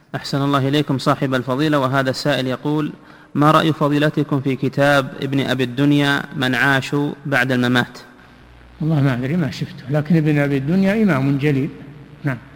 أحسن الله إليكم صاحب الفضيلة. وهذا السائل يقول: ما رأي فضيلتكم في كتاب ابن أبي الدنيا من عاشوا بعد الممات؟ والله ما أدري، ما شفته، لكن ابن أبي الدنيا إمام جليل. نعم.